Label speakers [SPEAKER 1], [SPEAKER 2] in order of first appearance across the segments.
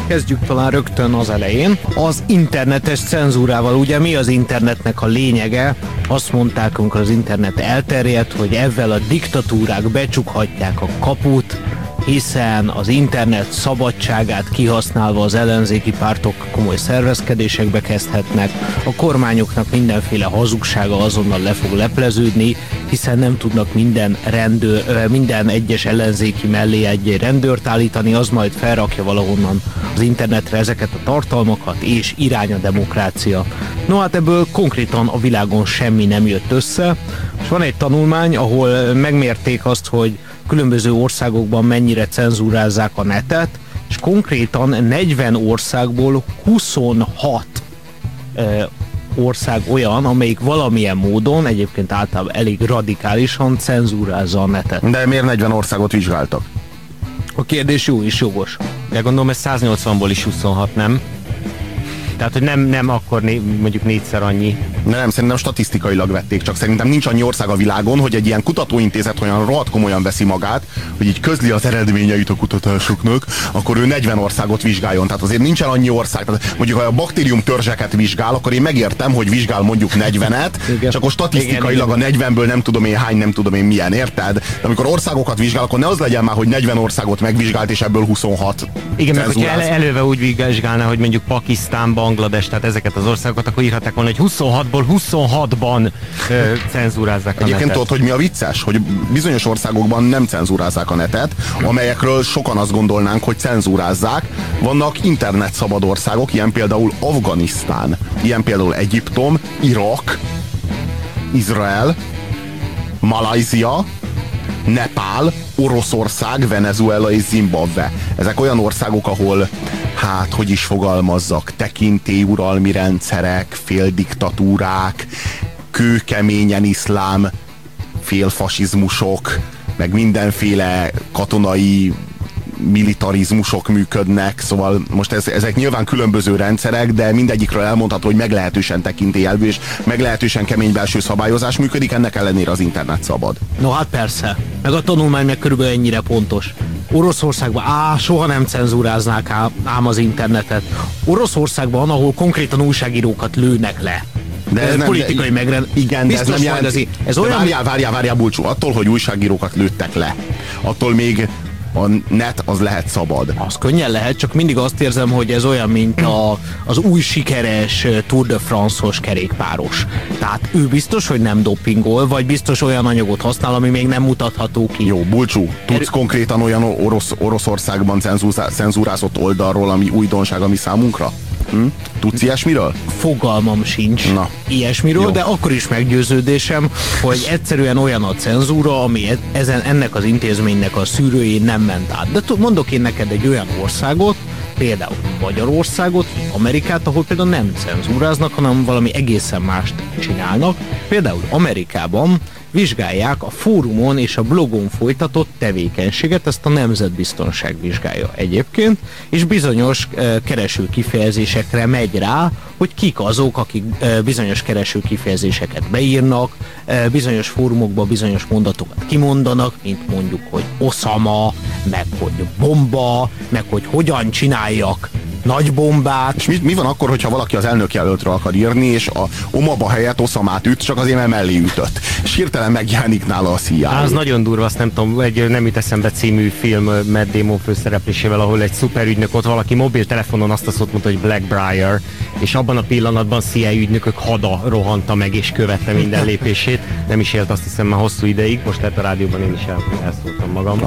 [SPEAKER 1] Kezdjük talán rögtön az elején. Az internetes cenzúrával, ugye mi az internetnek a lényege? Azt mondták, amikor az internet elterjedt, hogy ezzel a diktatúrák becsukhatják a kaput, hiszen az internet szabadságát kihasználva az ellenzéki pártok komoly szervezkedésekbe kezdhetnek, a kormányoknak mindenféle hazugsága azonnal le fog lepleződni, hiszen nem tudnak minden egyes ellenzéki mellé egy rendőrt állítani, az majd felrakja valahonnan az internetre ezeket a tartalmakat, és irány a demokrácia. No hát ebből konkrétan a világon semmi nem jött össze, és van egy tanulmány, ahol megmérték azt, hogy különböző országokban mennyire cenzúrázzák a netet, és konkrétan 40 országból 26 ország olyan, amelyik valamilyen módon, egyébként általában elég radikálisan cenzúrázza a netet.
[SPEAKER 2] De miért 40 országot vizsgáltak?
[SPEAKER 1] A kérdés jó és jogos.
[SPEAKER 3] De gondolom ez 180-ból is 26, nem? Tehát, hogy nem akkor mondjuk négyszer annyi.
[SPEAKER 2] Nem, szerintem statisztikailag vették, csak szerintem nincs annyi ország a világon, hogy egy ilyen kutatóintézet olyan rohadt komolyan veszi magát, hogy így közli az eredményeit a kutatásoknak, akkor ő 40 országot vizsgáljon. Tehát azért nincsen annyi ország. Tehát mondjuk, ha a baktérium törzseket vizsgál, akkor én megértem, hogy vizsgál mondjuk 40-et, csak akkor statisztikailag a 40-ből nem tudom én hány, nem tudom én milyen, érted? De amikor országokat vizsgál, akkor ne az legyen már, hogy 40 országot megvizsgált, és ebből 26.
[SPEAKER 3] Igen, mert hogyha előve úgy vizsgálná, hogy mondjuk Pakisztán, Banglades, tehát ezeket az országokat, akkor írhatják volna, hogy 26-ból 26-ban cenzúrázzák a
[SPEAKER 2] Egyébként
[SPEAKER 3] netet.
[SPEAKER 2] tudod, hogy mi a vicces? Hogy bizonyos országokban nem cenzúrázzák a netet, amelyekről sokan azt gondolnánk, hogy cenzúrázzák. Vannak internetszabad országok, ilyen például Afganisztán, ilyen például Egyiptom, Irak, Izrael, Malajzia, Nepál, Oroszország, Venezuela és Zimbabwe. Ezek olyan országok, ahol, hát, hogy is fogalmazzak, tekintélyuralmi rendszerek, féldiktatúrák, kőkeményen iszlám, félfasizmusok, meg mindenféle katonai militarizmusok működnek, szóval most ezek nyilván különböző rendszerek, de mindegyikről elmondható, hogy meglehetősen tekintélyelvű és meglehetősen kemény belső szabályozás működik, ennek ellenére az internet szabad.
[SPEAKER 1] No hát persze, meg a tanulmány meg körülbelül ennyire pontos. Oroszországban soha nem cenzúráznák ám az internetet. Oroszországban, ahol konkrétan újságírókat lőnek le.
[SPEAKER 2] De ez nem,
[SPEAKER 1] politikai
[SPEAKER 2] igen, de ez nem jelenti. Ez olyan... Várjál, Bulcsú, attól, hogy újságírókat lőttek le, attól még a net az lehet szabad.
[SPEAKER 1] Az könnyen lehet, csak mindig azt érzem, hogy ez olyan, mint az új sikeres Tour de France-os kerékpáros. Tehát ő biztos, hogy nem dopingol, vagy biztos olyan anyagot használ, ami még nem mutatható ki.
[SPEAKER 2] Jó, Bulcsú, tudsz konkrétan olyan Oroszországban cenzúrázott oldalról, ami újdonság, ami számunkra? Tudsz ilyesmiről?
[SPEAKER 1] Fogalmam sincs ilyesmiről, jó. De akkor is meggyőződésem, hogy egyszerűen olyan a cenzúra, ami ennek az intézménynek a szűrőjén nem ment át. De mondok én neked egy olyan országot, például Magyarországot, Amerikát, ahol például nem cenzúráznak, hanem valami egészen mást csinálnak. Például Amerikában vizsgálják a fórumon és a blogon folytatott tevékenységet, ezt a Nemzetbiztonság vizsgálja egyébként, és bizonyos kereső kifejezésekre megy rá, hogy kik azok, akik bizonyos kereső kifejezéseket beírnak, bizonyos fórumokba bizonyos mondatokat kimondanak, mint mondjuk, hogy Oszama, meg hogy bomba, meg hogy hogyan csináljak nagy bombát.
[SPEAKER 2] És mi van akkor, hogyha valaki az elnökjelöltről akar írni, és a Omaba helyett Oszamát üt, csak azért, mert mellé ütött. És hirtelen megjelenik nála a CIA.
[SPEAKER 3] Az nagyon durva, azt nem tudom, egy Nem jut eszembe című film Matt Damon főszereplésével, ahol egy szuperügynök, ott valaki mobiltelefonon azt a szót mondta, hogy Blackbriar, és abban a pillanatban CIA ügynökök hada rohanta meg és követte minden lépését. Nem is élt, azt hiszem, már hosszú ideig, most lehet a rádióban én is elszóltam magam.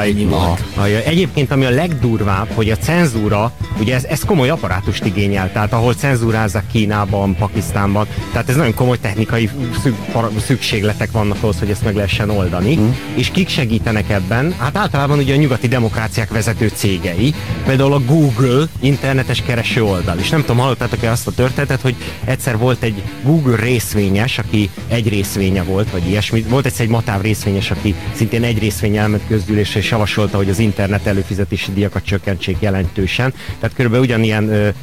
[SPEAKER 3] Egyébként, ami a legdurvább, hogy a cenzúra, ugye ez komoly apparátust igényel, tehát ahol cenzúrázzák Kínában, Pakisztánban, tehát ez nagyon komoly technikai szükségletek vannak ahhoz, hogy ezt meg lehessen oldani. És kik segítenek ebben? Hát általában ugye a nyugati demokráciák vezető cégei, például a Google internetes kereső oldal. És nem tudom, hallottátok-e azt a történetet, hogy egyszer volt egy Google részvényes, aki egy részvénye volt, vagy ilyesmi. Volt egyszer egy Matáv részvényes, aki szintén egy részvény elment közgyűlésre, és javasolta, hogy az internet előfizetési díjakat csökkentsék jelentősen. Tehát körülbelül ugyanilyen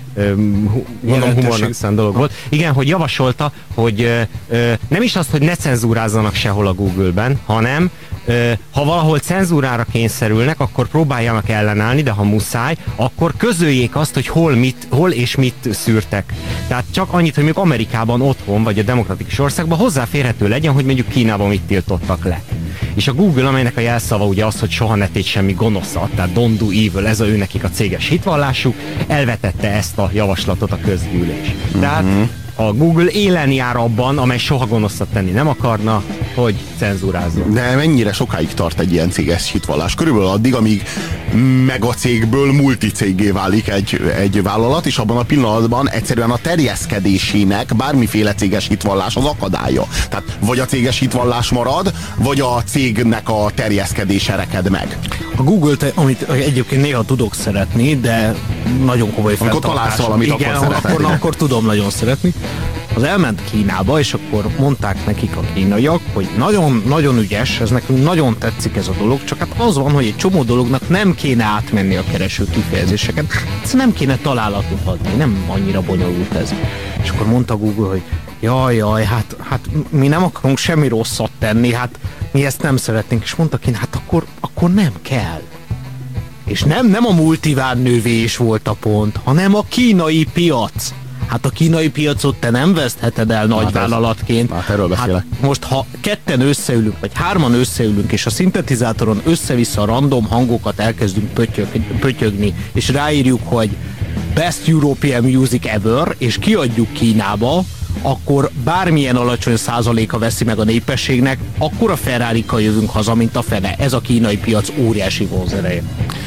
[SPEAKER 3] humornak szán dolog volt. Igen, hogy javasolta, hogy nem is azt, hogy ne cenzúrázzanak sehol a Google-ben, hanem ha valahol cenzúrára kényszerülnek, akkor próbáljanak ellenállni, de ha muszáj, akkor közöljék azt, hogy hol és mit szűrtek. Tehát csak annyit, hogy mondjuk Amerikában otthon, vagy a demokratikus országban hozzáférhető legyen, hogy mondjuk Kínában mit tiltottak le. És a Google, amelynek a jelszava ugye az, hogy soha ne tégy semmi gonoszat, tehát don't do evil, ez ő nekik a céges hitvallásuk, elvetette ezt a javaslatot a közgyűlés. Tehát a Google élen jár abban, amely soha gonoszat tenni nem akarna, hogy cenzúrázzon.
[SPEAKER 2] De mennyire sokáig tart egy ilyen céges hitvallás? Körülbelül addig, amíg megacégből multicéggé válik egy vállalat, és abban a pillanatban egyszerűen a terjeszkedésének bármiféle céges hitvallás az akadálya. Tehát vagy a céges hitvallás marad, vagy a cégnek a terjeszkedése reked meg.
[SPEAKER 1] A Google-t, amit egyébként néha tudok szeretni, de nagyon komoly
[SPEAKER 2] amikor találsz valamit,
[SPEAKER 1] igen, akkor tudom nagyon szeretni. Az elment Kínába, és akkor mondták nekik a kínaiak, hogy nagyon, nagyon ügyes, ez nekünk nagyon tetszik ez a dolog, csak hát az van, hogy egy csomó dolognak nem kéne átmenni a kereső kifejezéseken. Ez nem kéne találatot adni, nem annyira bonyolult ez. És akkor mondta Google, hogy jaj, hát mi nem akarunk semmi rosszat tenni, hát mi ezt nem szeretnénk. És mondta Kína, hát akkor nem kell. És nem a multivárnővés volt a pont, hanem a kínai piac. Hát a kínai piacot te nem vesztheted el nagyvállalatként.
[SPEAKER 2] Hát erről beszélek.
[SPEAKER 1] Hát most ha ketten összeülünk, vagy hárman összeülünk, és a szintetizátoron össze-vissza random hangokat elkezdünk pötyögni, és ráírjuk, hogy Best European Music Ever, és kiadjuk Kínába, akkor bármilyen alacsony százaléka veszi meg a népességnek, akkor a Ferrari-kkal jövünk haza, mint a fene. Ez a kínai piac óriási vonzereje.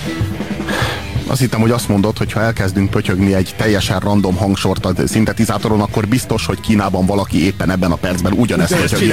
[SPEAKER 2] Azt hittem, hogy azt mondod, hogy ha elkezdünk pötyögni egy teljesen random hangsort a szintetizátoron, akkor biztos, hogy Kínában valaki éppen ebben a percben ugyanezt pötyögni.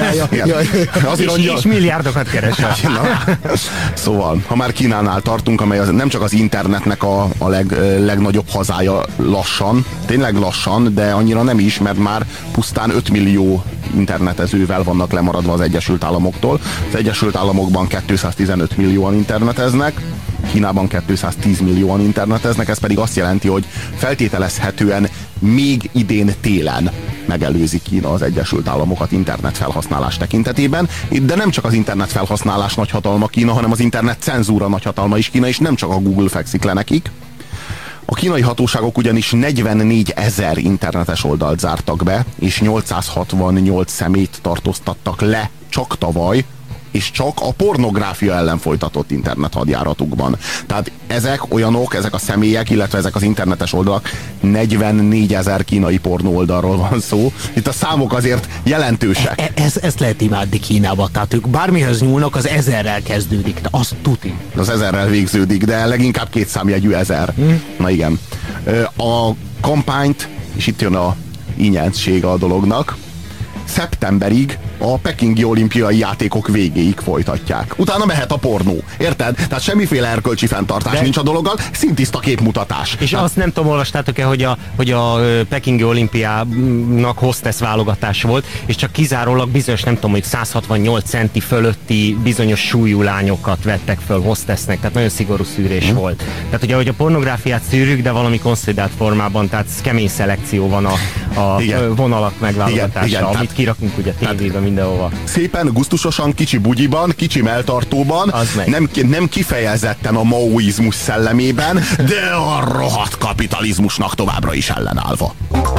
[SPEAKER 3] És milliárdokat keresel.
[SPEAKER 2] Szóval, ha már Kínánál tartunk, amely nem csak az internetnek a legnagyobb hazája lassan, tényleg lassan, de annyira nem is, mert már pusztán 5 millió internetezővel vannak lemaradva az Egyesült Államoktól. Az Egyesült Államokban 215 millióan interneteznek, Kínában 210 millióan interneteznek, ez pedig azt jelenti, hogy feltételezhetően még idén télen megelőzi Kína az Egyesült Államokat internet felhasználás tekintetében, de nem csak az internet felhasználás nagyhatalma Kína, hanem az internet cenzúra nagyhatalma is Kína, és nem csak a Google fekszik le nekik. A kínai hatóságok ugyanis 44 000 internetes oldalt zártak be, és 868 személyt tartóztattak le csak tavaly, és csak a pornográfia ellen folytatott internet hadjáratukban. Tehát ezek a személyek, illetve ezek az internetes oldalak, 44 000 kínai pornó oldalról van szó. Itt a számok azért jelentősek.
[SPEAKER 1] Ezt lehet imádni Kínába, tehát ők bármihez nyúlnak, az 1000-rel kezdődik, de az tuti.
[SPEAKER 2] Az 1000-rel végződik, de leginkább 2 számjegyű 1000. Na igen. A kampányt, és itt jön a ínyensége a dolognak, szeptemberig a pekingi olimpiai játékok végéig folytatják. Utána mehet a pornó. Érted? Tehát semmiféle erkölcsi fenntartás nincs a dologgal, szintiszta képmutatás.
[SPEAKER 3] És azt nem tudom, olvastátok-e, hogy a pekingi olimpiának hostess válogatás volt, és csak kizárólag bizonyos, nem tudom, hogy 168 centi fölötti bizonyos súlyú lányokat vettek föl hostessnek, tehát nagyon szigorú szűrés volt. Tehát ugye, hogy a pornográfiát szűrjük, de valami konszolidált formában, tehát kemény szelekció van a vonalak megválogatása, amit kirakunk ugye tévébe mindenhova.
[SPEAKER 2] Szépen, gusztusosan, kicsi bugyiban, kicsi melltartóban, nem kifejezetten a maoizmus szellemében, de a rohadt kapitalizmusnak továbbra is ellenállva.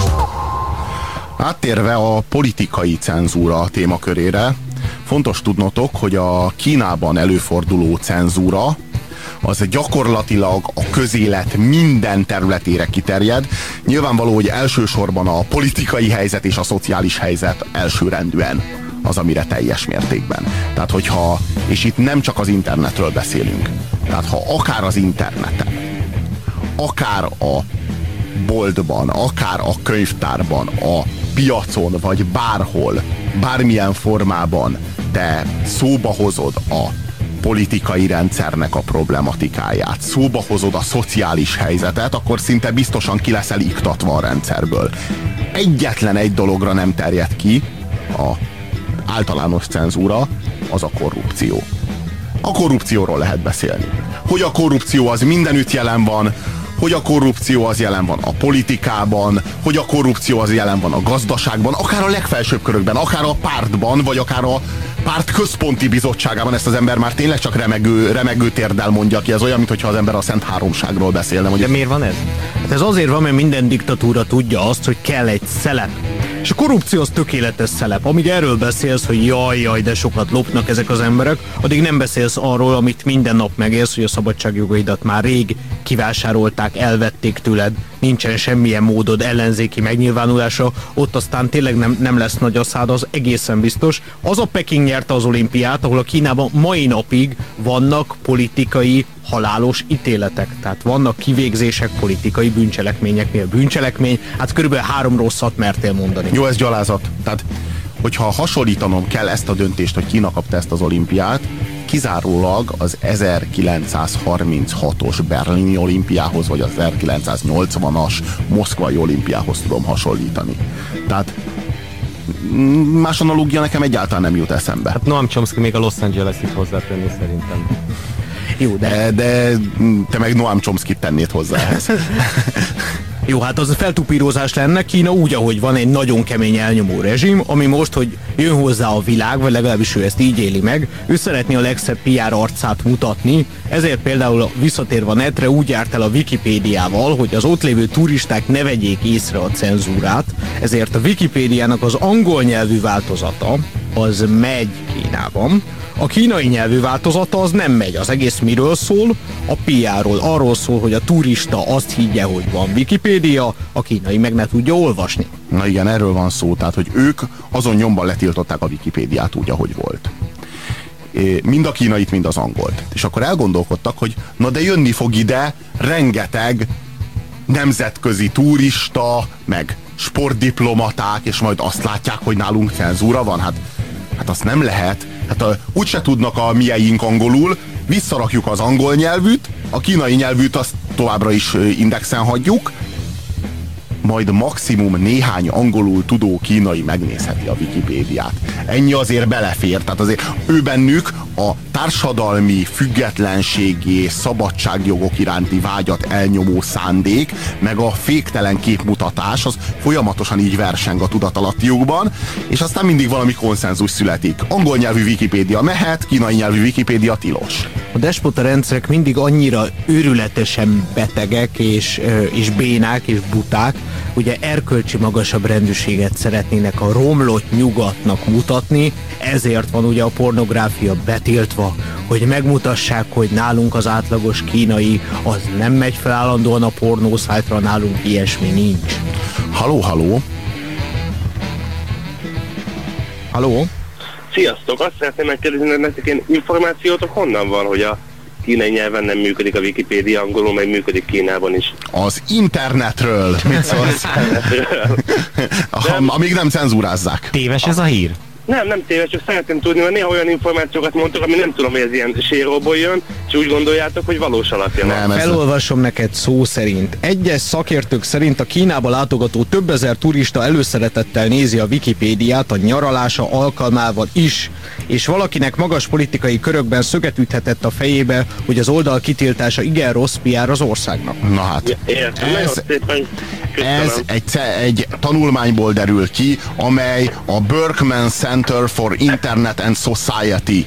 [SPEAKER 2] Áttérve a politikai cenzúra témakörére, fontos tudnotok, hogy a Kínában előforduló cenzúra az gyakorlatilag a közélet minden területére kiterjed. Nyilvánvaló, hogy elsősorban a politikai helyzet és a szociális helyzet elsőrendűen az, amire teljes mértékben. Tehát, és itt nem csak az internetről beszélünk. Tehát, ha akár az interneten, akár a boltban, akár a könyvtárban, a piacon, vagy bárhol, bármilyen formában te szóba hozod a politikai rendszernek a problematikáját, szóba hozod a szociális helyzetet, akkor szinte biztosan ki leszel iktatva a rendszerből. Egyetlen egy dologra nem terjed ki a általános cenzúra, az a korrupció. A korrupcióról lehet beszélni. Hogy a korrupció az mindenütt jelen van, hogy a korrupció az jelen van a politikában, hogy a korrupció az jelen van a gazdaságban, akár a legfelsőbb körökben, akár a pártban, vagy akár a párt központi bizottságában ezt az ember már tényleg csak remegő térdel mondja ki. Ez olyan, mintha az ember a Szent Háromságról beszélne.
[SPEAKER 3] De miért van ez?
[SPEAKER 1] Hát ez azért van, mert minden diktatúra tudja azt, hogy kell egy szelep. És a korrupció az tökéletes szelep. Amíg erről beszélsz, hogy jaj, de sokat lopnak ezek az emberek, addig nem beszélsz arról, amit minden nap megélsz, hogy a szabadságjogaidat már rég kivásárolták, elvették tőled, nincsen semmilyen módod ellenzéki megnyilvánulása, ott aztán tényleg nem lesz nagy a szád, az egészen biztos. Az a Peking nyerte az olimpiát, ahol a Kínában mai napig vannak politikai halálos ítéletek. Tehát vannak kivégzések politikai bűncselekményeknél. Bűncselekmény, hát körülbelül 3 rosszat mertél mondani.
[SPEAKER 2] Jó, ez gyalázat. Tehát, hogyha hasonlítanom kell ezt a döntést, hogy Kína kapta ezt az olimpiát, kizárólag az 1936-os berlini olimpiához, vagy az 1980-as moszkvai olimpiához tudom hasonlítani. Tehát más analógia nekem egyáltalán nem jut eszembe.
[SPEAKER 3] Hát Noam Chomsky még a Los Angeles-it hozzátenni szerintem.
[SPEAKER 2] Jó, de te meg Noam Chomsky-t tennéd hozzá ehhez.
[SPEAKER 1] Jó, hát az a feltupírozás lenne. Kína úgy, ahogy van egy nagyon kemény elnyomó rezsim, ami most, hogy jön hozzá a világ, vagy legalábbis ő ezt így éli meg, ő szeretné a legszebb PR arcát mutatni, ezért például visszatérve a netre úgy járt el a Wikipédiával, hogy az ott lévő turisták ne vegyék észre a cenzúrát, ezért a Wikipédiának az angol nyelvű változata az megy Kínában. A kínai nyelvű változata az nem megy. Az egész miről szól? A PR-ról. Arról szól, hogy a turista azt higgye, hogy van Wikipédia, a kínai meg ne tudja olvasni.
[SPEAKER 2] Na igen, erről van szó. Tehát, hogy ők azon nyomban letiltották a Wikipédiát úgy, ahogy volt. Mind a kínait, mind az angolt. És akkor elgondolkodtak, hogy na de jönni fog ide rengeteg nemzetközi turista, meg sportdiplomaták, és majd azt látják, hogy nálunk cenzúra van. Hát azt nem lehet. Hát úgyse tudnak a mieink angolul, visszarakjuk az angol nyelvűt, a kínai nyelvűt azt továbbra is indexen hagyjuk, majd maximum néhány angolul tudó kínai megnézheti a Wikipédiát. Ennyi azért belefér, tehát azért ő bennük a társadalmi függetlenségi és szabadságjogok iránti vágyat elnyomó szándék, meg a féktelen képmutatás, az folyamatosan így verseng a tudatalattiukban, és aztán mindig valami konszenzus születik. Angol nyelvű Wikipédia mehet, kínai nyelvű Wikipédia tilos.
[SPEAKER 1] A despota rendszerek mindig annyira őrületesen betegek és bénák és buták, ugye erkölcsi magasabb rendűséget szeretnének a romlott nyugatnak mutatni, ezért van ugye a pornográfia betiltva, hogy megmutassák, hogy nálunk az átlagos kínai az nem megy fel állandóan a pornószájtra, nálunk ilyesmi nincs.
[SPEAKER 2] Haló, haló!
[SPEAKER 1] Haló?
[SPEAKER 4] Sziasztok! Azt szeretném megkérdezni, hogy nektek ilyen információtok honnan van, hogy a kínai nyelven nem működik a Wikipédia, angolul meg működik Kínában is?
[SPEAKER 2] Az internetről! Mit szólsz? Amíg nem cenzúrázzák.
[SPEAKER 3] Téves ez a hír?
[SPEAKER 4] Nem téves, csak szeretném tudni, mert néha olyan információkat mondtok, ami nem tudom, hogy ez ilyen séróból jön, és úgy gondoljátok, hogy valós alapja van.
[SPEAKER 1] Felolvasom neked szó szerint. Egyes szakértők szerint a Kínába látogató több ezer turista előszeretettel nézi a Wikipédiát a nyaralása alkalmával is, és valakinek magas politikai körökben szöget üthetett a fejébe, hogy az oldal kitiltása igen rossz PR az országnak.
[SPEAKER 2] Na hát,
[SPEAKER 4] értem,
[SPEAKER 2] ez egy tanulmányból derül ki, amely a Berkman Center for Internet and Society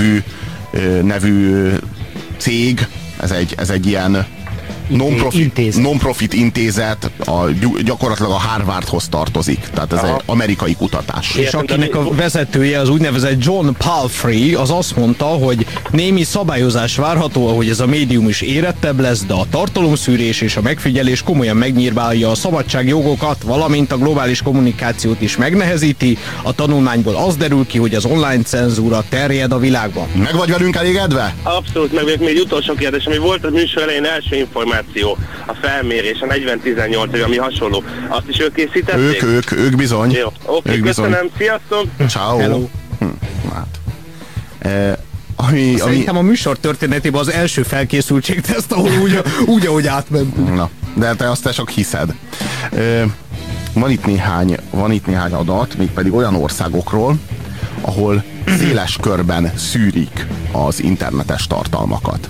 [SPEAKER 2] nevű cég, ez egy ilyen non-profit intézet, gyakorlatilag a Harvardhoz tartozik, tehát ez egy amerikai kutatás.
[SPEAKER 1] És akinek a vezetője, az úgynevezett John Palfrey, az azt mondta, hogy némi szabályozás várható, ahogy ez a médium is érettebb lesz, de a tartalomszűrés és a megfigyelés komolyan megnyírbálja a szabadságjogokat, valamint a globális kommunikációt is megnehezíti. A tanulmányból az derül ki, hogy az online cenzúra terjed a világban.
[SPEAKER 2] Meg vagy velünk elégedve?
[SPEAKER 4] Abszolút, meg még egy utolsó kérdés, ami volt a műsor elején első információ, a felmérés, a 40-18, vagy ami hasonló. Azt is ők készítették?
[SPEAKER 2] Ők bizony.
[SPEAKER 4] Jó, oké, köszönöm, sziasztok!
[SPEAKER 2] Ciao.
[SPEAKER 1] Hello.
[SPEAKER 2] Hát.
[SPEAKER 1] Szerintem a műsor történetében az első felkészültségteszt, ahol úgy, ahogy átmentünk.
[SPEAKER 2] Na, de te azt csak hiszed. Van itt néhány adat, mégpedig olyan országokról, ahol széles körben szűrik az internetes tartalmakat.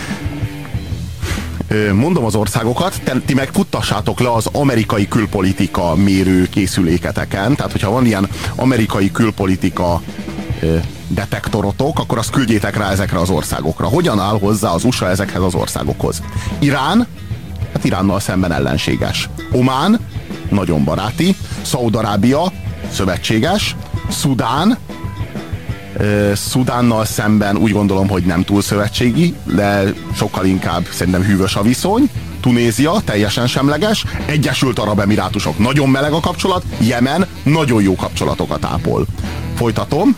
[SPEAKER 2] Mondom az országokat, ti meg futtassátok le az amerikai külpolitika mérő készüléketeken, tehát hogyha van ilyen amerikai külpolitika detektorotok, akkor azt küldjétek rá ezekre az országokra. Hogyan áll hozzá az USA ezekhez az országokhoz? Irán, hát Iránnal szemben ellenséges. Omán, nagyon baráti. Szaúd-Arábia, szövetséges. Szudán, Szudánnal szemben úgy gondolom, hogy nem túl szövetségi, de sokkal inkább szerintem hűvös a viszony. Tunézia, teljesen semleges. Egyesült Arab Emirátusok, nagyon meleg a kapcsolat. Jemen, nagyon jó kapcsolatokat ápol. Folytatom.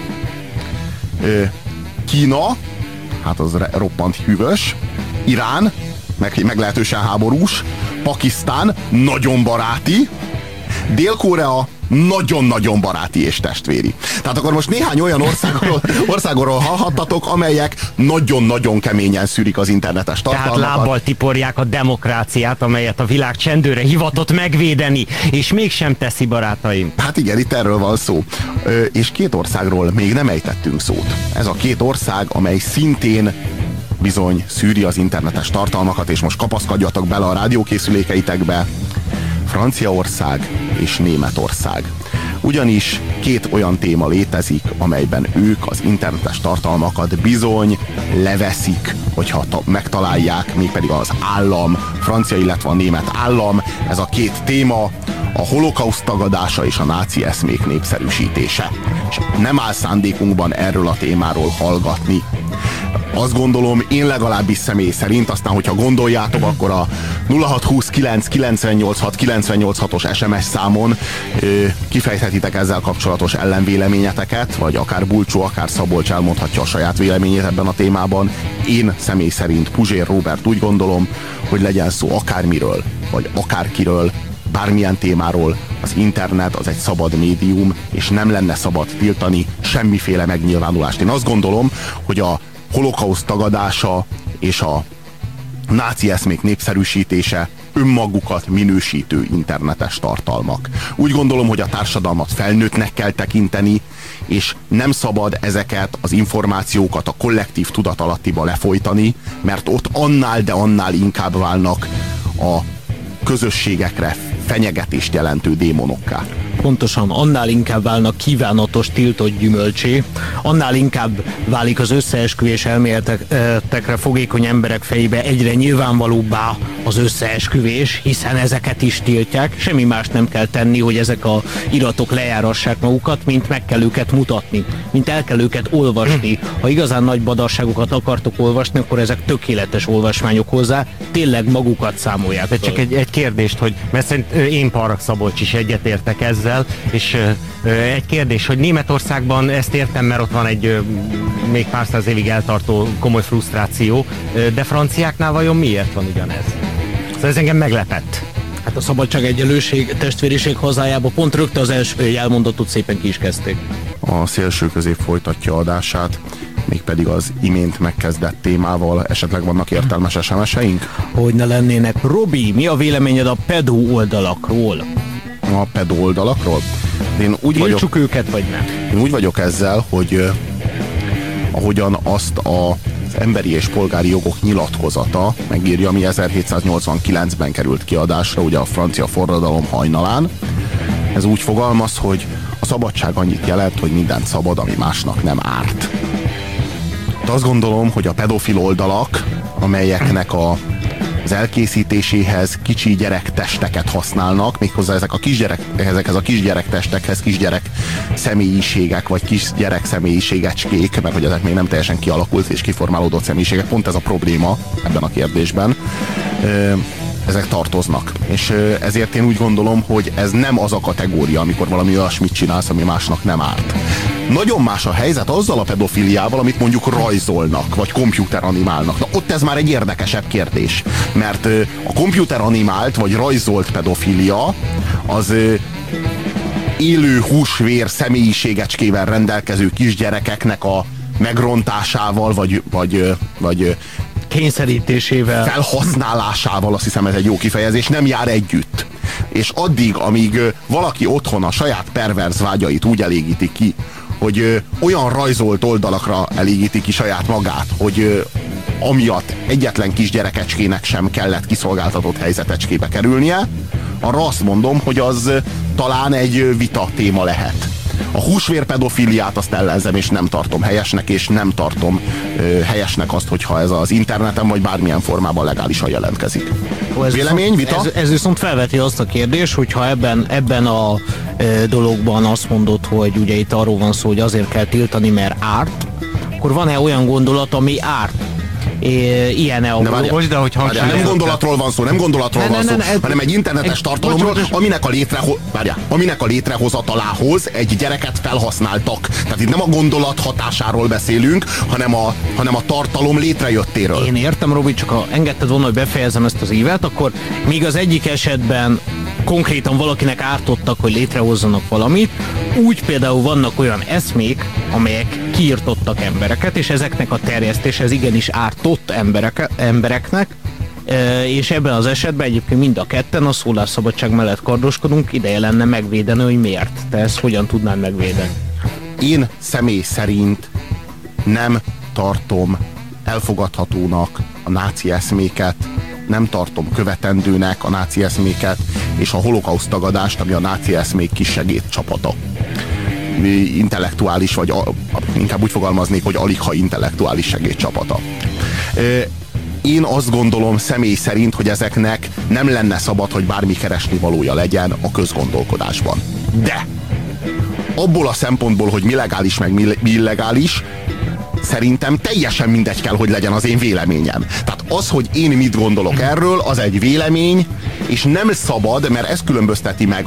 [SPEAKER 2] Kína, hát az roppant hűvös. Irán, meglehetősen háborús. Pakisztán, nagyon baráti. Dél-Korea, nagyon-nagyon baráti és testvéri. Tehát akkor most néhány olyan országról hallhattatok, amelyek nagyon-nagyon keményen szűrik az internetes tartalmakat.
[SPEAKER 3] Tehát lábbal tiporják a demokráciát, amelyet a világ csendőre hivatott megvédeni, és mégsem teszi, barátaim.
[SPEAKER 2] Hát igen, itt erről van szó. És két országról még nem ejtettünk szót. Ez a két ország, amely szintén bizony szűri az internetes tartalmakat, és most kapaszkodjatok bele a rádiókészülékeitekbe. Franciaország és Németország. Ugyanis két olyan téma létezik, amelyben ők az internetes tartalmakat bizony leveszik, hogyha megtalálják, mégpedig az állam, francia, illetve a német állam. Ez a két téma a holokauszt tagadása és a náci eszmék népszerűsítése. És nem áll szándékunkban erről a témáról hallgatni. Azt gondolom, én legalábbis személy szerint, aztán hogyha gondoljátok, akkor a 0629 986 986-os SMS számon kifejthetitek ezzel kapcsolatos ellenvéleményeteket, vagy akár Bulcsó, akár Szabolcs elmondhatja a saját véleményét ebben a témában. Én személy szerint, Puzsér Róbert úgy gondolom, hogy legyen szó akármiről, vagy akárkiről, bármilyen témáról, az internet az egy szabad médium, és nem lenne szabad tiltani semmiféle megnyilvánulást. Én azt gondolom, hogy a holokauszt tagadása és a náci eszmék népszerűsítése önmagukat minősítő internetes tartalmak. Úgy gondolom, hogy a társadalmat felnőttnek kell tekinteni, és nem szabad ezeket az információkat a kollektív tudatalattiba lefolytani, mert ott annál, de annál inkább válnak a közösségekre fenyegetést jelentő démonokká.
[SPEAKER 1] Pontosan, annál inkább válnak kívánatos, tiltott gyümölcsé, annál inkább válik az összeesküvés elméletekre fogékony emberek fejébe egyre nyilvánvalóbbá az összeesküvés, hiszen ezeket is tiltják. Semmi más nem kell tenni, hogy ezek a iratok lejárassák magukat, mint meg kell őket mutatni, mint el kell őket olvasni. Ha igazán nagy badarságokat akartok olvasni, akkor ezek tökéletes olvasmányok hozzá, tényleg magukat számolják.
[SPEAKER 3] De csak egy kérdést, hogy mert szerint én Parrak Szabolcs is egyetértek ezzel, és egy kérdés, hogy Németországban ezt értem, mert ott van egy még pár száz évig eltartó komoly frusztráció, de franciáknál vajon miért van ugyanez? Szóval ez engem meglepett.
[SPEAKER 1] Hát a szabadság, egyenlőség, testvériség hazájába pont rögtön az első jelmondatot szépen ki is kezdték.
[SPEAKER 2] A szélső közép folytatja adását, mégpedig az imént megkezdett témával. Esetleg vannak értelmes SMS-eink?
[SPEAKER 1] Hogy ne lennének. Robi, mi a véleményed a pedó oldalakról?
[SPEAKER 2] A pedó oldalakról?
[SPEAKER 1] Tiltsuk őket, vagy nem?
[SPEAKER 2] Én úgy vagyok ezzel, hogy ahogyan azt az emberi és polgári jogok nyilatkozata megírja, ami 1789-ben került kiadásra, ugye a francia forradalom hajnalán. Ez úgy fogalmaz, hogy a szabadság annyit jelent, hogy mindent szabad, ami másnak nem árt. De azt gondolom, hogy a pedofil oldalak, amelyeknek az elkészítéséhez kicsi gyerektesteket használnak, méghozzá ezekhez a kisgyerektestekhez kisgyerek személyiségek, vagy kisgyerek személyiségecskék, mert hogy ezek még nem teljesen kialakult és kiformálódott személyiségek, pont ez a probléma ebben a kérdésben, ezek tartoznak. És ezért én úgy gondolom, hogy ez nem az a kategória, amikor valami olyasmit csinálsz, ami másnak nem árt. Nagyon más a helyzet azzal a pedofiliával, amit mondjuk rajzolnak, vagy komputeranimalnak. Na ott ez már egy érdekesebb kérdés, mert a komputeranimált, vagy rajzolt pedofilia az élő húsvér személyiségecskével rendelkező kisgyerekeknek a megrontásával, vagy
[SPEAKER 1] kényszerítésével,
[SPEAKER 2] felhasználásával, azt hiszem ez egy jó kifejezés, nem jár együtt. És addig, amíg valaki otthon a saját perverz vágyait úgy elégíti ki, hogy olyan rajzolt oldalakra elégíti ki saját magát, hogy amiatt egyetlen kisgyerekecskének sem kellett kiszolgáltatott helyzetecskébe kerülnie, arra azt mondom, hogy az talán egy vita téma lehet. A húsvérpedofiliát azt ellenzem, és nem tartom helyesnek, és nem tartom helyesnek azt, hogyha ez az interneten vagy bármilyen formában legálisan jelentkezik. Vélemény, vita?
[SPEAKER 1] Ez viszont felveti azt a kérdést, hogyha ebben a dologban azt mondod, hogy ugye itt arról van szó, hogy azért kell tiltani, mert árt, akkor van-e olyan gondolat, ami árt? Ilyen-e a
[SPEAKER 2] de hogy nem gondolatról van szó, hanem egy internetes tartalomról, aminek a létrehozatalához egy gyereket felhasználtak. Tehát itt nem a gondolat hatásáról beszélünk, hanem a tartalom létrejöttéről.
[SPEAKER 1] Én értem, Robi, csak ha engedted volna, hogy befejezem ezt az ívet, akkor még az egyik esetben konkrétan valakinek ártottak, hogy létrehozzanak valamit, úgy például vannak olyan eszmék, amelyek kiirtottak embereket, és ezeknek a terjesztése ez igenis ártott embereknek, és ebben az esetben egyébként mind a ketten a szólásszabadság mellett kardoskodunk, ideje lenne megvédeni, hogy miért. Te ezt hogyan tudnád megvédeni?
[SPEAKER 2] Én személy szerint nem tartom elfogadhatónak a náci eszméket, nem tartom követendőnek a náci eszméket, és a holokauszt tagadást, ami a náci eszmék kis segédcsapata. Intellektuális, vagy inkább úgy fogalmaznék, hogy aligha intellektuális segédcsapata. Én azt gondolom személy szerint, hogy ezeknek nem lenne szabad, hogy bármi keresni valója legyen a közgondolkodásban. De abból a szempontból, hogy mi legális, meg mi illegális, szerintem teljesen mindegy kell, hogy legyen az én véleményem. Tehát az, hogy én mit gondolok erről, az egy vélemény, és nem szabad, mert ez különbözteti meg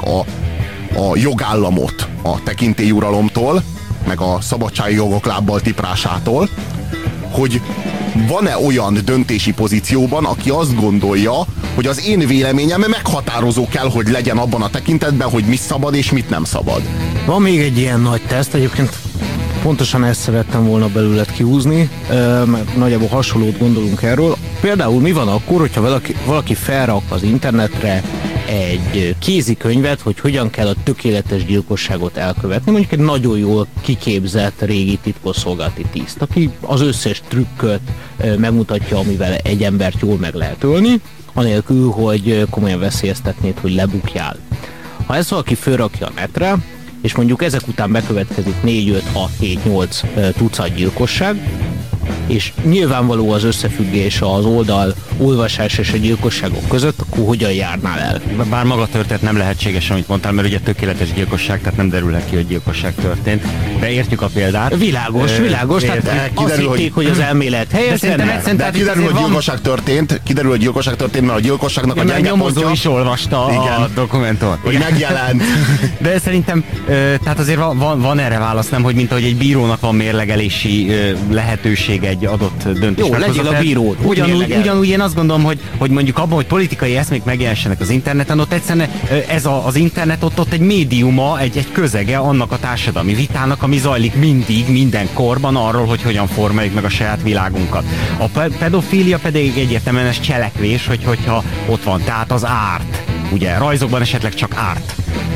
[SPEAKER 2] a jogállamot a tekintélyuralomtól, meg a szabadsági jogok lábbal tiprásától, hogy van-e olyan döntési pozícióban, aki azt gondolja, hogy az én véleményem meghatározó kell, hogy legyen abban a tekintetben, hogy mi szabad és mit nem szabad.
[SPEAKER 1] Van még egy ilyen nagy teszt, egyébként pontosan ezt szerettem volna belőled kihúzni, mert nagyjából hasonlót gondolunk erről. Például mi van akkor, hogyha valaki felrak az internetre egy kézikönyvet, hogy hogyan kell a tökéletes gyilkosságot elkövetni, mondjuk egy nagyon jól kiképzett régi titkosszolgálati tiszt, aki az összes trükköt megmutatja, amivel egy embert jól meg lehet ölni, anélkül, hogy komolyan veszélyeztetnéd, hogy lebukjál. Ha ezt valaki fölrakja a netre, és mondjuk ezek után bekövetkezik 4, 5, 6, 7, 8 tucat gyilkosság, és nyilvánvaló az összefüggés az oldal olvasás és a gyilkosságok között, akkor hogyan járnál el?
[SPEAKER 3] Bár maga a történet nem lehetséges, amit mondtál, mert ugye tökéletes gyilkosság, tehát nem derülhet ki, hogy gyilkosság történt. De értjük a példát.
[SPEAKER 1] Világos. Tehát azt hitték, hogy az elmélet helyes.
[SPEAKER 2] De kiderül, hogy gyilkosság történt, mert a gyilkosságnak a gyenge
[SPEAKER 3] nyomozó is olvasta a dokumentumot.
[SPEAKER 2] Hogy megjelent.
[SPEAKER 3] De szerintem, tehát azért van erre válasz, nem, hogy mint ahogy egy bírónak van mérlegelési lehetőség egy adott döntés.
[SPEAKER 1] Jó, legyél a bíró.
[SPEAKER 3] Ugyanúgy én azt gondolom, hogy mondjuk abban, hogy politikai eszmék megjelensenek az interneten, ott egyszerűen ez az internet ott egy médiuma, egy közege annak a társadalmi vitának, ami zajlik mindig, minden korban arról, hogy hogyan formáljuk meg a saját világunkat. A pedofília pedig egyértelműen ez cselekvés, hogyha ott van, tehát az árt. Ugye, rajzokban esetleg csak árt.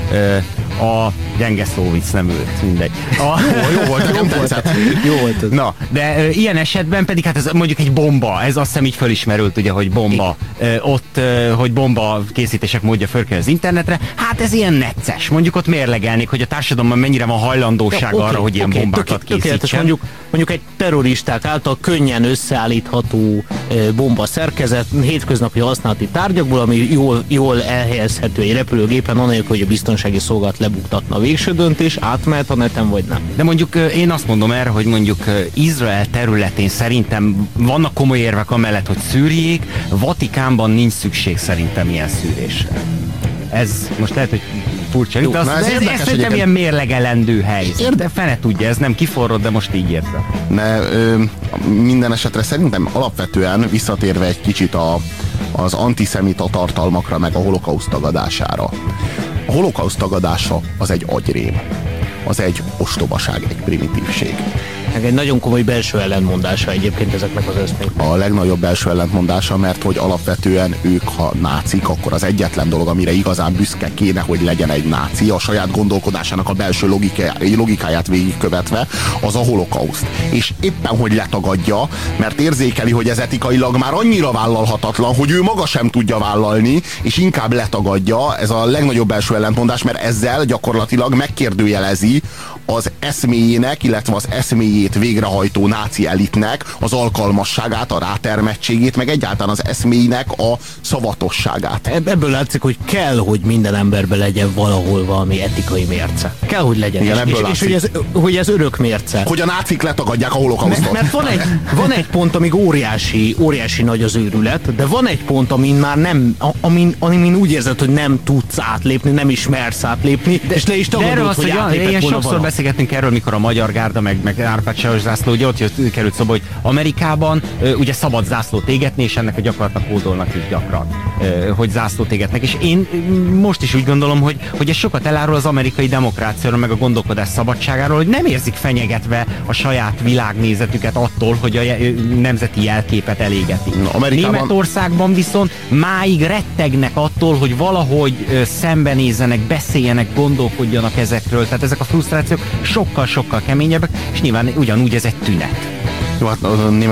[SPEAKER 3] A gyenge szóvic nem ült, mindegy.
[SPEAKER 2] Jó volt, nekem tetszett.
[SPEAKER 1] Jó volt.
[SPEAKER 3] Na, de ilyen esetben pedig, hát ez mondjuk egy bomba, ez azt hiszem így fölismerült, ugye, hogy bomba. Ott, hogy bomba készítések módja fölkel az internetre, hát ez ilyen necces. Mondjuk ott mérlegelnék, hogy a társadalomban mennyire van hajlandóság arra, hogy ilyen bombákat készítsen.
[SPEAKER 1] Mondjuk egy terroristák által könnyen összeállítható bomba szerkezet, hétköznapi használati tárgyakból, ami jól elhelyezhető egy repülőgépen, anélkül, hogy a biztonsági szolgálat lebuktatna a végső döntés, átmehet a neten, vagy nem.
[SPEAKER 3] De mondjuk én azt mondom erre, hogy mondjuk Izrael területén szerintem vannak komoly érvek amellett, hogy szűrjék, Vatikánban nincs szükség szerintem ilyen szűrésre. Ez most lehet, hogy furcsa, de ez szerintem ilyen mérlegelendő helyzet. De fene tudja, ez nem kiforrott, de most így értem.
[SPEAKER 2] Minden esetre szerintem alapvetően visszatérve egy kicsit az antiszemita tartalmakra, meg a holokauszt tagadására. A holokauszt tagadása az egy agyrém. Az egy ostobaság, egy primitívség.
[SPEAKER 1] Egy nagyon komoly belső ellentmondása egyébként ezeknek az eszméknek.
[SPEAKER 2] A legnagyobb belső ellentmondása, mert hogy alapvetően ők, ha nácik, akkor az egyetlen dolog, amire igazán büszke kéne, hogy legyen egy náci, a saját gondolkodásának a belső logikáját végigkövetve, az a holokauszt. És éppen hogy letagadja, mert érzékeli, hogy ez etikailag már annyira vállalhatatlan, hogy ő maga sem tudja vállalni, és inkább letagadja. Ez a legnagyobb belső ellentmondás, mert ezzel gyakorlatilag megkérdőjelezi az eszméjének, illetve az eszméjét végrehajtó náci elitnek az alkalmasságát, a rátermettségét, meg egyáltalán az eszméjének a szavatosságát.
[SPEAKER 1] Ebből látszik, hogy kell, hogy minden emberben legyen valahol valami etikai mérce. Kell, hogy legyen.
[SPEAKER 2] Igen,
[SPEAKER 1] és hogy ez örök mérce.
[SPEAKER 2] Hogy a nácik letagadják a holokausztot.
[SPEAKER 1] Mert van egy pont, amíg óriási nagy az őrület, de van egy pont, amin már nem, amin úgy érzed, hogy nem tudsz átlépni, nem ismersz átlépni, és le is tagadod, hogy átlépett volna
[SPEAKER 3] sokszor beszélgetünk erről, mikor a Magyar Gárda, meg Árpád Sajos zászló, ugye ott került szóba, hogy Amerikában ugye szabad zászlót égetni, és ennek a gyakorlatnak hódolnak is gyakran, hogy zászlót égetnek. És én most is úgy gondolom, hogy ez sokat elárul az amerikai demokráciáról, meg a gondolkodás szabadságáról, hogy nem érzik fenyegetve a saját világnézetüket attól, hogy a nemzeti jelképet elégetik. Németországban viszont máig rettegnek attól, hogy valahogy szembenézzenek, beszéljenek, gondolkodjanak ezekről. Tehát ezek a frusztrációk sokkal-sokkal keményebbek, és nyilván ugyanúgy ez egy tünet.
[SPEAKER 2] Jó, hát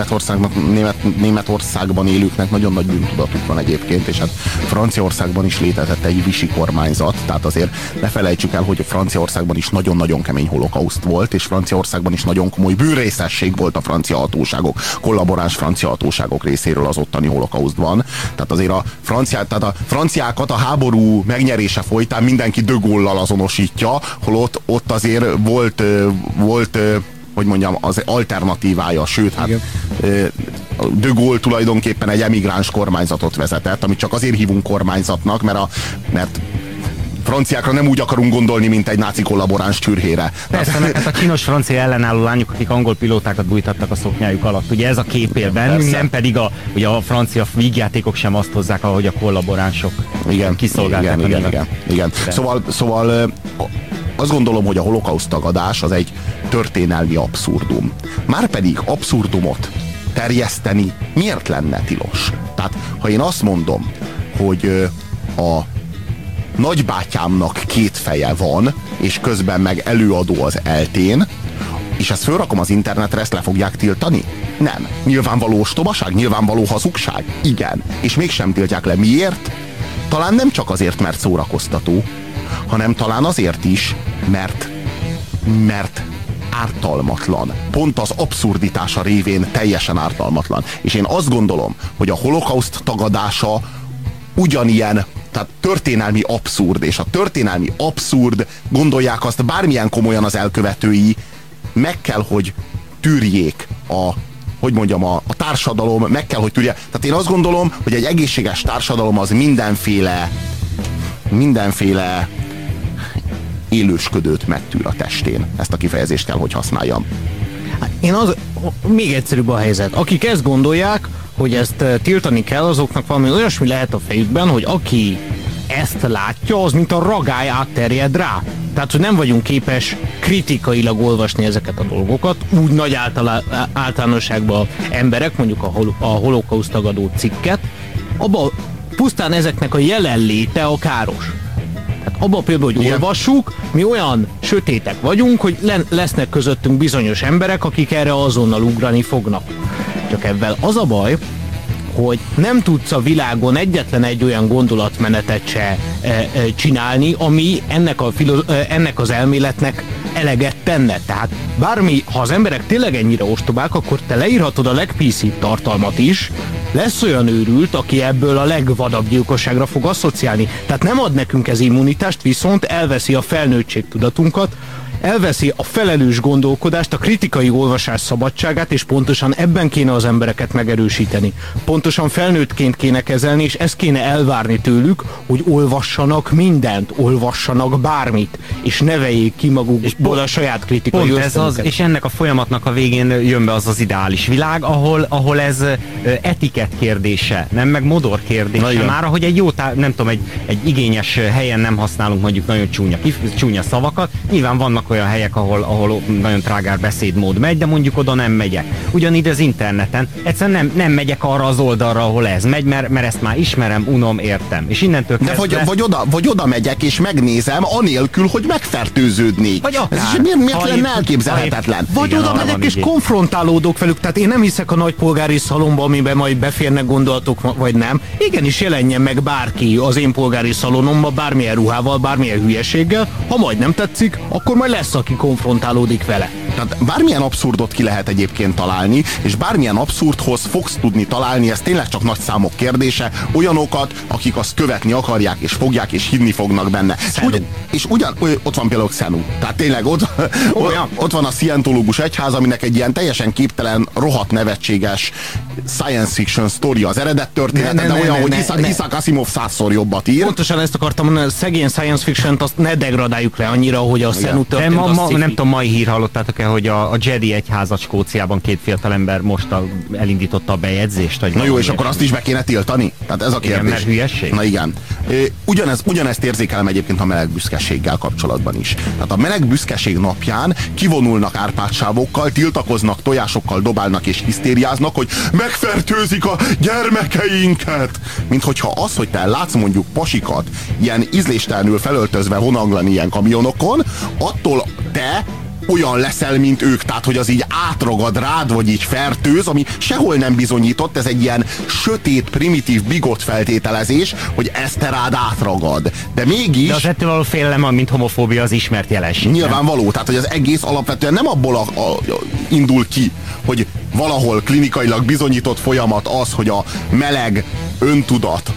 [SPEAKER 2] Németországban élőknek nagyon nagy bűntudatuk van egyébként, és hát Franciaországban is létezett egy Vichy kormányzat, tehát azért ne felejtsük el, hogy Franciaországban is nagyon-nagyon kemény holokauszt volt, és Franciaországban is nagyon komoly bűnrészesség volt a francia hatóságok, kollaboráns francia hatóságok részéről az ottani holokausztban. Tehát azért a franciákat a háború megnyerése folytán mindenki de Gaulle-lal azonosítja, holott ott azért volt hogy mondjam, az alternatívája, sőt, hát de Gaulle tulajdonképpen egy emigráns kormányzatot vezetett, amit csak azért hívunk kormányzatnak, mert franciákra nem úgy akarunk gondolni, mint egy náci kollaboráns csürhére.
[SPEAKER 3] Persze, mert a csinos-francia ellenálló lányok, akik angol pilótákat bújtattak a szoknyájuk alatt. Ugye ez a kép él bennünk, nem pedig ugye a francia vígjátékok sem azt hozzák, ahogy a kollaboránsok kiszolgálták.
[SPEAKER 2] Igen. Szóval azt gondolom, hogy a holokauszt tagadás az egy történelmi abszurdum. Márpedig abszurdumot terjeszteni miért lenne tilos? Tehát, ha én azt mondom, hogy a nagybátyámnak két feje van, és közben meg előadó az eltén, és ezt fölrakom az internetre, ezt le fogják tiltani? Nem. Nyilvánvaló ostobaság? Nyilvánvaló hazugság? Igen. És mégsem tiltják le. Miért? Talán nem csak azért, mert szórakoztató, hanem talán azért is, mert ártalmatlan. Pont az abszurditása révén teljesen ártalmatlan. És én azt gondolom, hogy a holokauszt tagadása ugyanilyen, tehát történelmi abszurd, és a történelmi abszurd, gondolják azt bármilyen komolyan az elkövetői, meg kell, hogy tűrjék a társadalom, meg kell, hogy tűrje. Tehát én azt gondolom, hogy egy egészséges társadalom az mindenféle élősködőt megtűr a testén. Ezt a kifejezést kell, hogy használjam.
[SPEAKER 1] Még egyszerűbb a helyzet. Akik ezt gondolják, hogy ezt tiltani kell, azoknak valami olyasmi lehet a fejükben, hogy aki ezt látja, az mint a ragály átterjed rá. Tehát, hogy nem vagyunk képes kritikailag olvasni ezeket a dolgokat, úgy nagy általánosságban emberek, mondjuk a holokauszt tagadó cikket, abban pusztán ezeknek a jelenléte a káros. Tehát abban például, hogy olvassuk, mi olyan sötétek vagyunk, hogy lesznek közöttünk bizonyos emberek, akik erre azonnal ugrani fognak. Csak ebben az a baj, hogy nem tudsz a világon egyetlen egy olyan gondolatmenetet se csinálni, ami ennek az elméletnek eleget tenne. Tehát bármi, ha az emberek tényleg ennyire ostobák, akkor te leírhatod a legpíszibb tartalmat is, lesz olyan őrült, aki ebből a legvadabb gyilkosságra fog asszociálni. Tehát nem ad nekünk ez immunitást, viszont elveszi a felnőttségtudatunkat, elveszi a felelős gondolkodást, a kritikai olvasás szabadságát, és pontosan ebben kéne az embereket megerősíteni. Pontosan felnőttként kéne kezelni, és ezt kéne elvárni tőlük, hogy olvassanak mindent, olvassanak bármit, és neveljék ki magukból a saját kritikai ösztönöket.
[SPEAKER 3] És ennek a folyamatnak a végén jön be az ideális világ, ahol ez etikett kérdése, nem meg modor kérdése. Már ahogy egy jó, nem tudom, egy igényes helyen nem használunk mondjuk nagyon csúnya szavakat, nyilván vannak vannak olyan helyek, ahol nagyon trágár beszédmód megy, de mondjuk oda nem megyek. Ugyanígy az interneten. Egyszerűen nem megyek arra az oldalra, ahol ez megy, mert ezt már ismerem, unom, értem. És innentől kezdve...
[SPEAKER 2] De vagy oda megyek és megnézem, anélkül, hogy megfertőződnék.
[SPEAKER 3] Vagy akár.
[SPEAKER 2] Ez miért lenne elképzelhetetlen?
[SPEAKER 1] Vagy oda megyek és konfrontálódok velük, tehát én nem hiszek a nagypolgári szalomba, amiben majd beférnek gondolatok, vagy nem. Igenis jelenjen meg bárki az én polgári szalonomba, bármilyen ruhával, bármilyen hülyeséggel, ha majd nem tetszik, akkor majd lesz, aki konfrontálódik vele.
[SPEAKER 2] Tehát bármilyen abszurdot ki lehet egyébként találni, és bármilyen abszurdhoz fogsz tudni találni, ez tényleg csak nagy számok kérdése, olyanokat, akik azt követni akarják, és fogják, és hinni fognak benne. Ott van például Xenu. Tehát tényleg ott van a scientológus egyház, aminek egy ilyen teljesen képtelen, rohadt nevetséges science fiction sztori az eredet története, de olyan, hogy Isaac Asimov 100-szor jobbat ír.
[SPEAKER 1] Pontosan ezt akartam mondani, a szegény science fiction-t azt ne degradáljuk le annyira, hogy a Xenu történet.
[SPEAKER 3] Nem tudom, mai hír hallottátok-e, hogy a Jedi egyházat Skóciában 2 fiatalember most elindította a bejegyzést?
[SPEAKER 2] Na jó, és akkor azt is be kéne tiltani? Tehát ez a kérdés.
[SPEAKER 3] Igen, mert hülyesség.
[SPEAKER 2] Na igen. Ugyanezt érzékelem egyébként a melegbüszkeséggel kapcsolatban is. Tehát a melegbüszkeség napján kivonulnak árpádsávokkal, tiltakoznak, tojásokkal dobálnak és hisztériáznak, hogy megfertőzik a gyermekeinket. Mint hogyha az, hogy te látsz mondjuk pasikat ilyen ízléstelenül felöltözve vonanglani ilyen kamionokon, attól te olyan leszel, mint ők, tehát hogy az így átragad rád, vagy így fertőz, ami sehol nem bizonyított, ez egy ilyen sötét, primitív, bigott feltételezés, hogy ez te rád átragad. De mégis...
[SPEAKER 3] De az ettől való félelem, mint homofóbia, az ismert jelenség.
[SPEAKER 2] Nyilvánvaló, tehát hogy az egész alapvetően nem abból indul ki, hogy valahol klinikailag bizonyított folyamat az, hogy a meleg öntudat,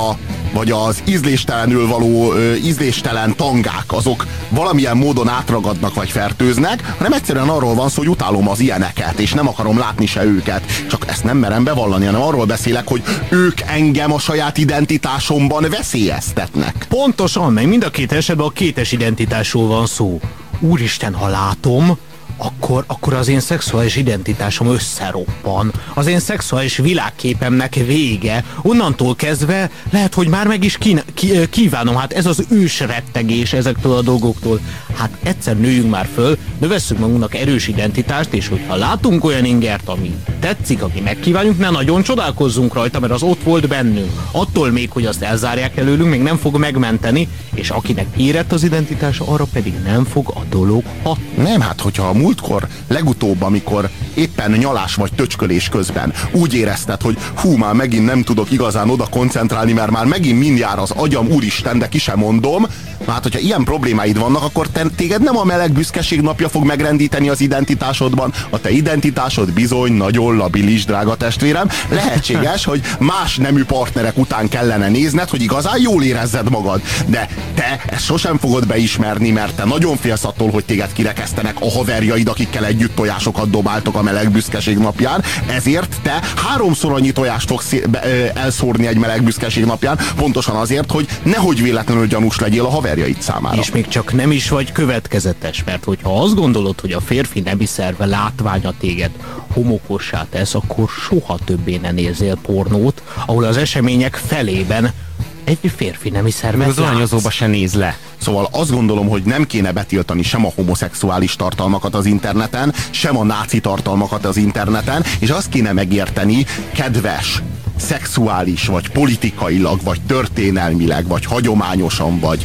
[SPEAKER 2] vagy az ízléstelenül való ízléstelen tangák, azok valamilyen módon átragadnak vagy fertőznek, hanem egyszerűen arról van szó, hogy utálom az ilyeneket, és nem akarom látni se őket. Csak ezt nem merem bevallani, hanem arról beszélek, hogy ők engem a saját identitásomban veszélyeztetnek.
[SPEAKER 1] Pontosan, meg mind a két esetben a kétes identitásról van szó. Úristen, ha látom, akkor az én szexuális identitásom összeroppan. Az én szexuális világképemnek vége. Onnantól kezdve lehet, hogy már meg is kívánom. Hát ez az ősrettegés ezektől a dolgoktól. Hát egyszer nőjünk már föl, növesszük magunknak erős identitást, és hogyha látunk olyan ingert, ami tetszik, aki megkívánjuk, ne nagyon csodálkozzunk rajta, mert az ott volt bennünk. Attól még, hogy azt elzárják előlünk, még nem fog megmenteni, és akinek érett az identitása, arra pedig nem fog a dolog hatni.
[SPEAKER 2] Nem, hát hogyha a múltkor, legutóbb, amikor éppen nyalás vagy töcskölés közben úgy érezted, hogy hú, már megint nem tudok igazán oda koncentrálni, mert már megint mindjárt az agyam, úristen, de ki sem mondom. Na hát, hogyha ilyen problémáid vannak, akkor téged nem a meleg büszkeség napja fog megrendíteni az identitásodban. A te identitásod bizony nagyon labilis, drága testvérem. Lehetséges, hogy más nemű partnerek után kellene nézned, hogy igazán jól érezzed magad. De te ezt sosem fogod beismerni, mert te nagyon félsz attól, hogy téged kirekesztenek a haverjaid, akikkel együtt tojásokat dobáltok a meleg büszkeség napján. Ezért te 3-szor annyi tojást fogsz elszórni egy meleg büszkeség napján, pontosan azért, hogy nehogy véletlenül gyanús legyél a haverjaid számára.
[SPEAKER 1] És még csak nem is vagy következetes, mert hogyha azt gondolod, hogy a férfi nemi szerve látványa téged homokossá tesz, akkor soha többé ne nézzél pornót, ahol az események felében egy férfi nemi szervet
[SPEAKER 3] az zuhanyozóba se néz le.
[SPEAKER 2] Szóval azt gondolom, hogy nem kéne betiltani sem a homoszexuális tartalmakat az interneten, sem a náci tartalmakat az interneten, és azt kéne megérteni, kedves, szexuális, vagy politikailag, vagy történelmileg, vagy hagyományosan, vagy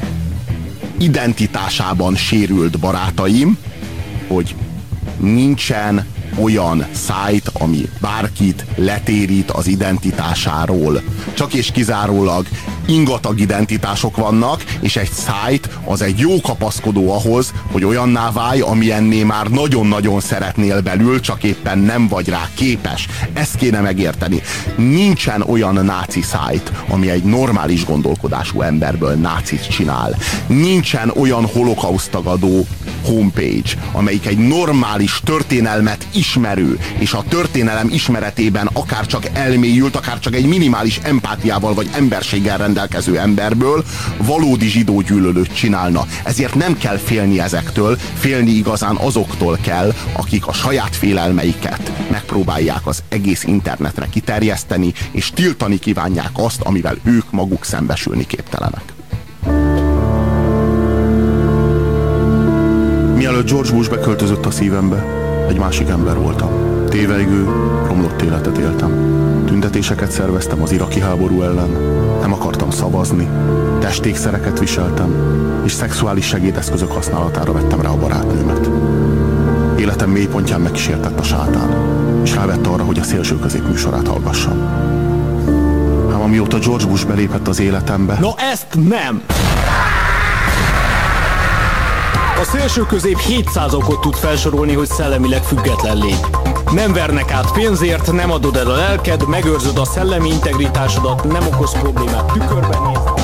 [SPEAKER 2] identitásában sérült barátaim, hogy nincsen olyan szájt, ami bárkit letérít az identitásáról. Csak és kizárólag ingatag identitások vannak, és egy szájt az egy jó kapaszkodó ahhoz, hogy olyanná válj, amilyenné már nagyon-nagyon szeretnél belül, csak éppen nem vagy rá képes. Ezt kéne megérteni. Nincsen olyan náci szájt, ami egy normális gondolkodású emberből nácit csinál. Nincsen olyan holokausztagadó homepage, amelyik egy normális történelmet ismerő, és a történelem ismeretében akár csak elmélyült, akár csak egy minimális empátiával vagy emberséggel rendelkező emberből valódi zsidó gyűlölőt csinálna. Ezért nem kell félni ezektől, félni igazán azoktól kell, akik a saját félelmeiket megpróbálják az egész internetre kiterjeszteni, és tiltani kívánják azt, amivel ők maguk szembesülni képtelenek. Mielőtt George Bush beköltözött a szívembe, egy másik ember voltam. Téveigő, romlott életet éltem. Tüntetéseket szerveztem az iraki háború ellen, nem akartam szavazni, testékszereket viseltem, és szexuális segédeszközök használatára vettem rá a barátnőmet. Életem mélypontján megkísértett a sátán, és rávette arra, hogy a Szélsőközép műsorát hallgassam. Ám amióta George Bush belépett az életembe...
[SPEAKER 1] No ezt nem! A Szélsőközép 700 okot tud felsorolni, hogy szellemileg független légy. Nem vernek át pénzért, nem adod el a lelked, megőrzöd a szellemi integritásodat, nem okoz problémát tükörben nézni.